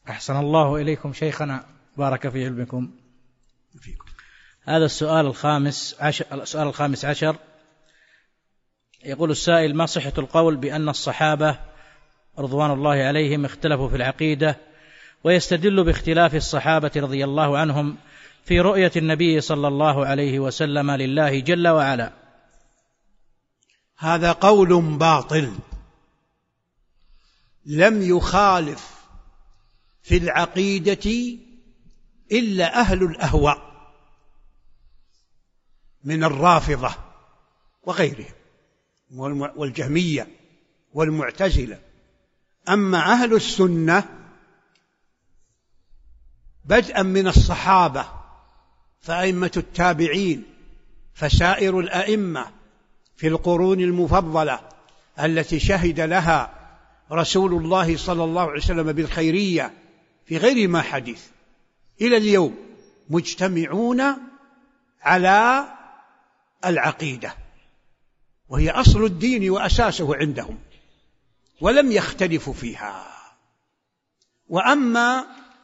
أحسن الله إليكم شيخنا، بارك في علمكم. هذا السؤال الخامس عشر يقول السائل: ما صحة القول بأن الصحابة رضوان الله عليهم اختلفوا في العقيدة، ويستدل باختلاف الصحابة رضي الله عنهم في رؤية النبي صلى الله عليه وسلم لله جل وعلا؟ هذا قول باطل. لم يخالف في العقيدة إلا أهل الأهواء من الرافضة وغيرهم والجهمية والمعتزلة. أما أهل السنة بدءا من الصحابة فأئمة التابعين فسائر الأئمة في القرون المفضلة التي شهد لها رسول الله صلى الله عليه وسلم بالخيرية في غير ما حديث إلى اليوم مجتمعون على العقيدة، وهي أصل الدين وأساسه عندهم، ولم يختلفوا فيها. وأما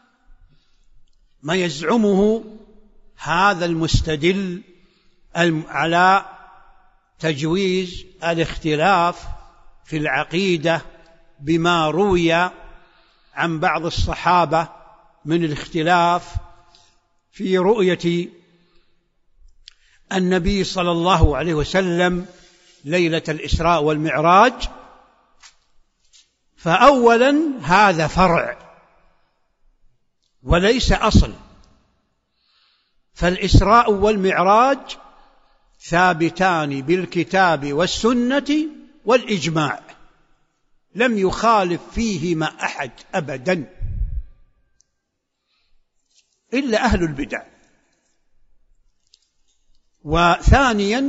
ما يزعمه هذا المستدل على تجويز الاختلاف في العقيدة بما روي عن بعض الصحابة من الاختلاف في رؤية النبي صلى الله عليه وسلم ليلة الإسراء والمعراج، فأولا هذا فرع وليس أصل. فالإسراء والمعراج ثابتان بالكتاب والسنة والإجماع، لم يخالف فيهما أحد أبدا إلا أهل البدع. وثانيا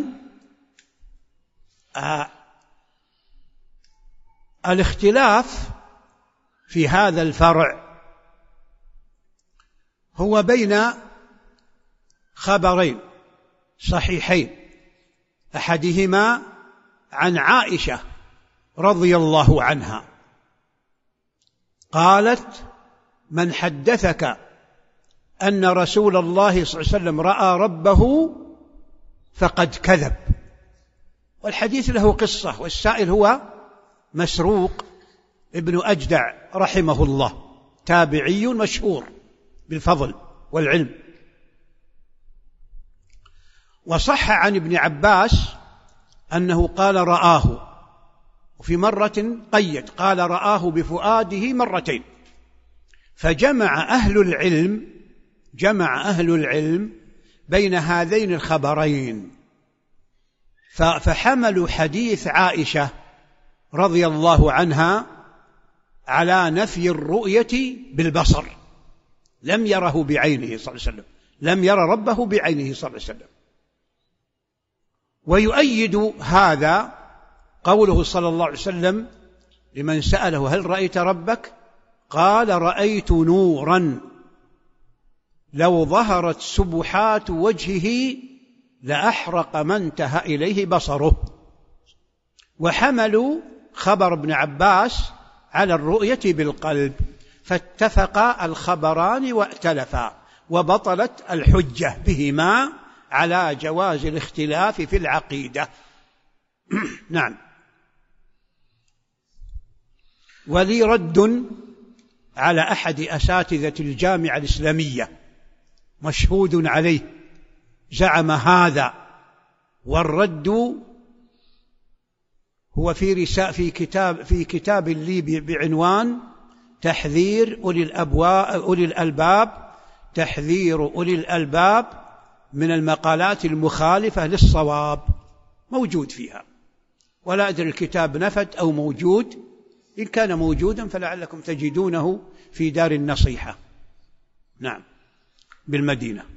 الاختلاف في هذا الفرع هو بين خبرين صحيحين، أحدهما عن عائشة رضي الله عنها قالت: من حدثك أن رسول الله صلى الله عليه وسلم رأى ربه فقد كذب. والحديث له قصة، والسائل هو مسروق ابن أجدع رحمه الله، تابعي مشهور بالفضل والعلم. وصح عن ابن عباس أنه قال رآه، وفي مرة قيد قال رآه بفؤاده مرتين. فجمع أهل العلم بين هذين الخبرين، فحملوا حديث عائشة رضي الله عنها على نفي الرؤية بالبصر، لم يره بعينه صلى الله عليه وسلم، لم يرى ربه بعينه صلى الله عليه وسلم. ويؤيد هذا قوله صلى الله عليه وسلم لمن سأله: هل رأيت ربك؟ قال: رأيت نورا لو ظهرت سبحات وجهه لأحرق ما انتهى إليه بصره. وحملوا خبر ابن عباس على الرؤية بالقلب، فاتفق الخبران وائتلفا، وبطلت الحجة بهما على جواز الاختلاف في العقيدة. نعم. ولي رد على أحد أساتذة الجامعة الإسلامية مشهود عليه، زعم هذا، والرد هو في كتاب لي بعنوان تحذير أولي الألباب من المقالات المخالفة للصواب، موجود فيها، ولا أدري الكتاب نفد أو موجود. إن كان موجودا فلعلكم تجدونه في دار النصيحة، نعم، بالمدينة.